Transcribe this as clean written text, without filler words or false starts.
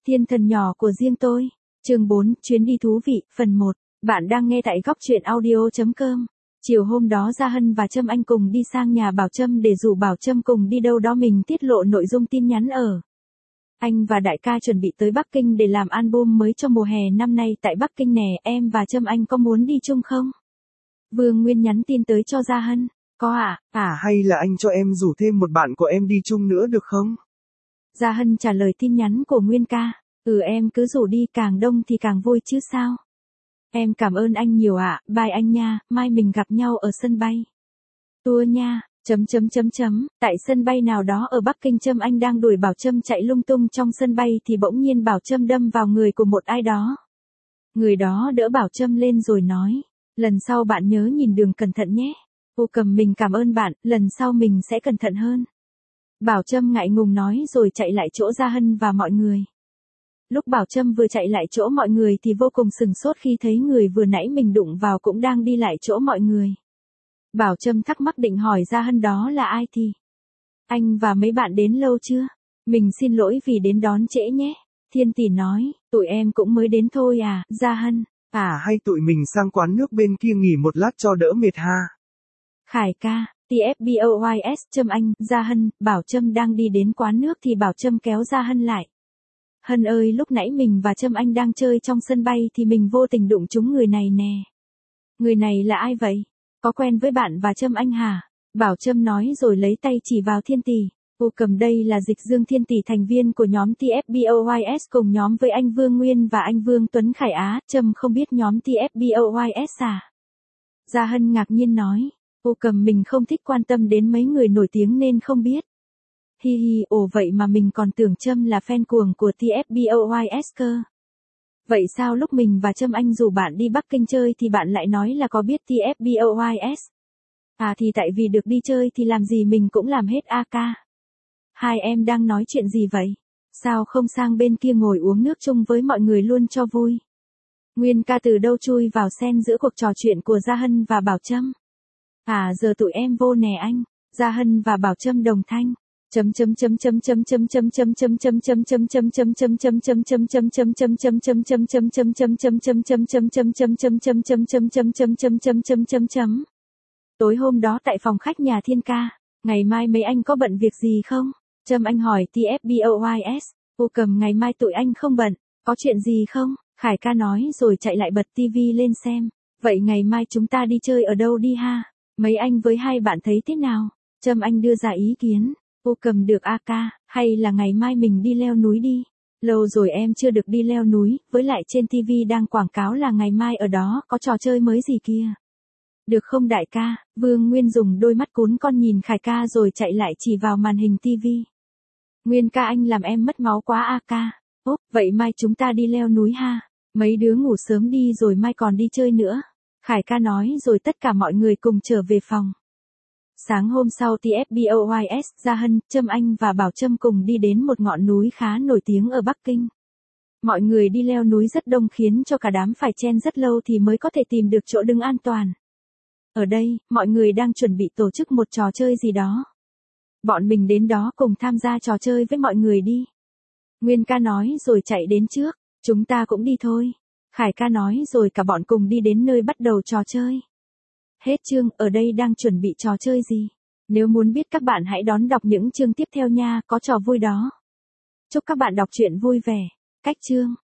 Thiên thần nhỏ của riêng tôi. Chương 4, chuyến đi thú vị, phần 1. Bạn đang nghe tại góc truyện audio.com. Chiều hôm đó Gia Hân và Trâm Anh cùng đi sang nhà Bảo Trâm để rủ Bảo Trâm cùng đi đâu đó, mình tiết lộ nội dung tin nhắn ở. Anh và đại ca chuẩn bị tới Bắc Kinh để làm album mới cho mùa hè năm nay tại Bắc Kinh nè, em và Trâm Anh có muốn đi chung không? Vương Nguyên nhắn tin tới cho Gia Hân. Có ạ. Hay là anh cho em rủ thêm một bạn của em đi chung nữa được không? Gia Hân trả lời tin nhắn của Nguyên ca. Em cứ rủ đi, càng đông thì càng vui chứ sao. Em cảm ơn anh nhiều ạ, bye anh nha, mai mình gặp nhau ở sân bay. Tour nha, Tại sân bay nào đó ở Bắc Kinh, Trâm Anh đang đuổi Bảo Trâm chạy lung tung trong sân bay thì bỗng nhiên Bảo Trâm đâm vào người của một ai đó. Người đó đỡ Bảo Trâm lên rồi nói, lần sau bạn nhớ nhìn đường cẩn thận nhé. Mình cảm ơn bạn, lần sau mình sẽ cẩn thận hơn. Bảo Trâm ngại ngùng nói rồi chạy lại chỗ Gia Hân và mọi người. Lúc Bảo Trâm vừa chạy lại chỗ mọi người thì vô cùng sừng sốt khi thấy người vừa nãy mình đụng vào cũng đang đi lại chỗ mọi người. Bảo Trâm thắc mắc định hỏi Gia Hân đó là ai thì. Anh và mấy bạn đến lâu chưa? Mình xin lỗi vì đến đón trễ nhé. Thiên Tỷ nói, tụi em cũng mới đến thôi à, Gia Hân. Hay tụi mình sang quán nước bên kia nghỉ một lát cho đỡ mệt ha. Khải ca, TFBOYS, Trâm Anh, Gia Hân, Bảo Trâm đang đi đến quán nước thì Bảo Trâm kéo Gia Hân lại. Hân ơi, lúc nãy mình và Trâm Anh đang chơi trong sân bay thì mình vô tình đụng trúng người này nè. Người này là ai vậy? Có quen với bạn và Trâm Anh hả? Bảo Trâm nói rồi lấy tay chỉ vào Thiên Tỷ. Cầm đây là Dịch Dương Thiên Tỷ, thành viên của nhóm TFBOYS cùng nhóm với anh Vương Nguyên và anh Vương Tuấn Khải Á. Trâm không biết nhóm TFBOYS à? Gia Hân ngạc nhiên nói. Mình không thích quan tâm đến mấy người nổi tiếng nên không biết. Vậy mà mình còn tưởng Trâm là fan cuồng của TFBOYS cơ. Vậy sao lúc mình và Trâm Anh rủ bạn đi Bắc Kinh chơi thì bạn lại nói là có biết TFBOYS? Thì tại vì được đi chơi thì làm gì mình cũng làm hết ca. Hai em đang nói chuyện gì vậy? Sao không sang bên kia ngồi uống nước chung với mọi người luôn cho vui? Nguyên ca từ đâu chui vào xen giữa cuộc trò chuyện của Gia Hân và Bảo Trâm? Giờ tụi em vô nè anh. Gia Hân và Bảo Trâm đồng thanh. Tối hôm đó tại phòng khách nhà Thiên ca, ngày mai mấy anh có bận việc gì không? Trâm Anh hỏi TFBOYS. Ngày mai tụi anh không bận, có chuyện gì không? Khải ca nói rồi chạy lại bật tivi lên xem. Vậy ngày mai chúng ta đi chơi ở đâu đi ha? Mấy anh với hai bạn thấy thế nào? Trâm Anh đưa ra ý kiến. Được ca, hay là ngày mai mình đi leo núi đi? Lâu rồi em chưa được đi leo núi, với lại trên TV đang quảng cáo là ngày mai ở đó có trò chơi mới gì kia. Được không đại ca? Vương Nguyên dùng đôi mắt cún con nhìn Khải ca rồi chạy lại chỉ vào màn hình TV. Nguyên ca, anh làm em mất máu quá ca. Vậy mai chúng ta đi leo núi ha? Mấy đứa ngủ sớm đi rồi mai còn đi chơi nữa. Khải ca nói rồi tất cả mọi người cùng trở về phòng. Sáng hôm sau TFBOYS, Gia Hân, Trâm Anh và Bảo Trâm cùng đi đến một ngọn núi khá nổi tiếng ở Bắc Kinh. Mọi người đi leo núi rất đông khiến cho cả đám phải chen rất lâu thì mới có thể tìm được chỗ đứng an toàn. Ở đây, mọi người đang chuẩn bị tổ chức một trò chơi gì đó. Bọn mình đến đó cùng tham gia trò chơi với mọi người đi. Nguyên ca nói rồi chạy đến trước, chúng ta cũng đi thôi. Khải ca nói rồi cả bọn cùng đi đến nơi bắt đầu trò chơi. Hết chương, ở đây đang chuẩn bị trò chơi gì? Nếu muốn biết các bạn hãy đón đọc những chương tiếp theo nha, có trò vui đó. Chúc các bạn đọc truyện vui vẻ. Cách chương.